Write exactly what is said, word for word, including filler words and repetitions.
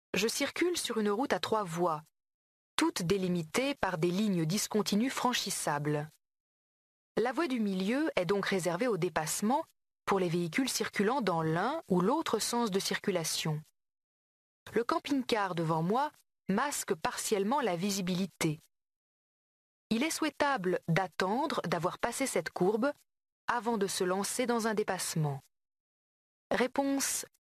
Je circule sur une route à trois voies, toutes délimitées par des lignes discontinues franchissables. La voie du milieu est donc réservée au dépassement pour les véhicules circulant dans l'un ou l'autre sens de circulation. Le camping-car devant moi masque partiellement la visibilité. Il est souhaitable d'attendre d'avoir passé cette courbe avant de se lancer dans un dépassement. Réponse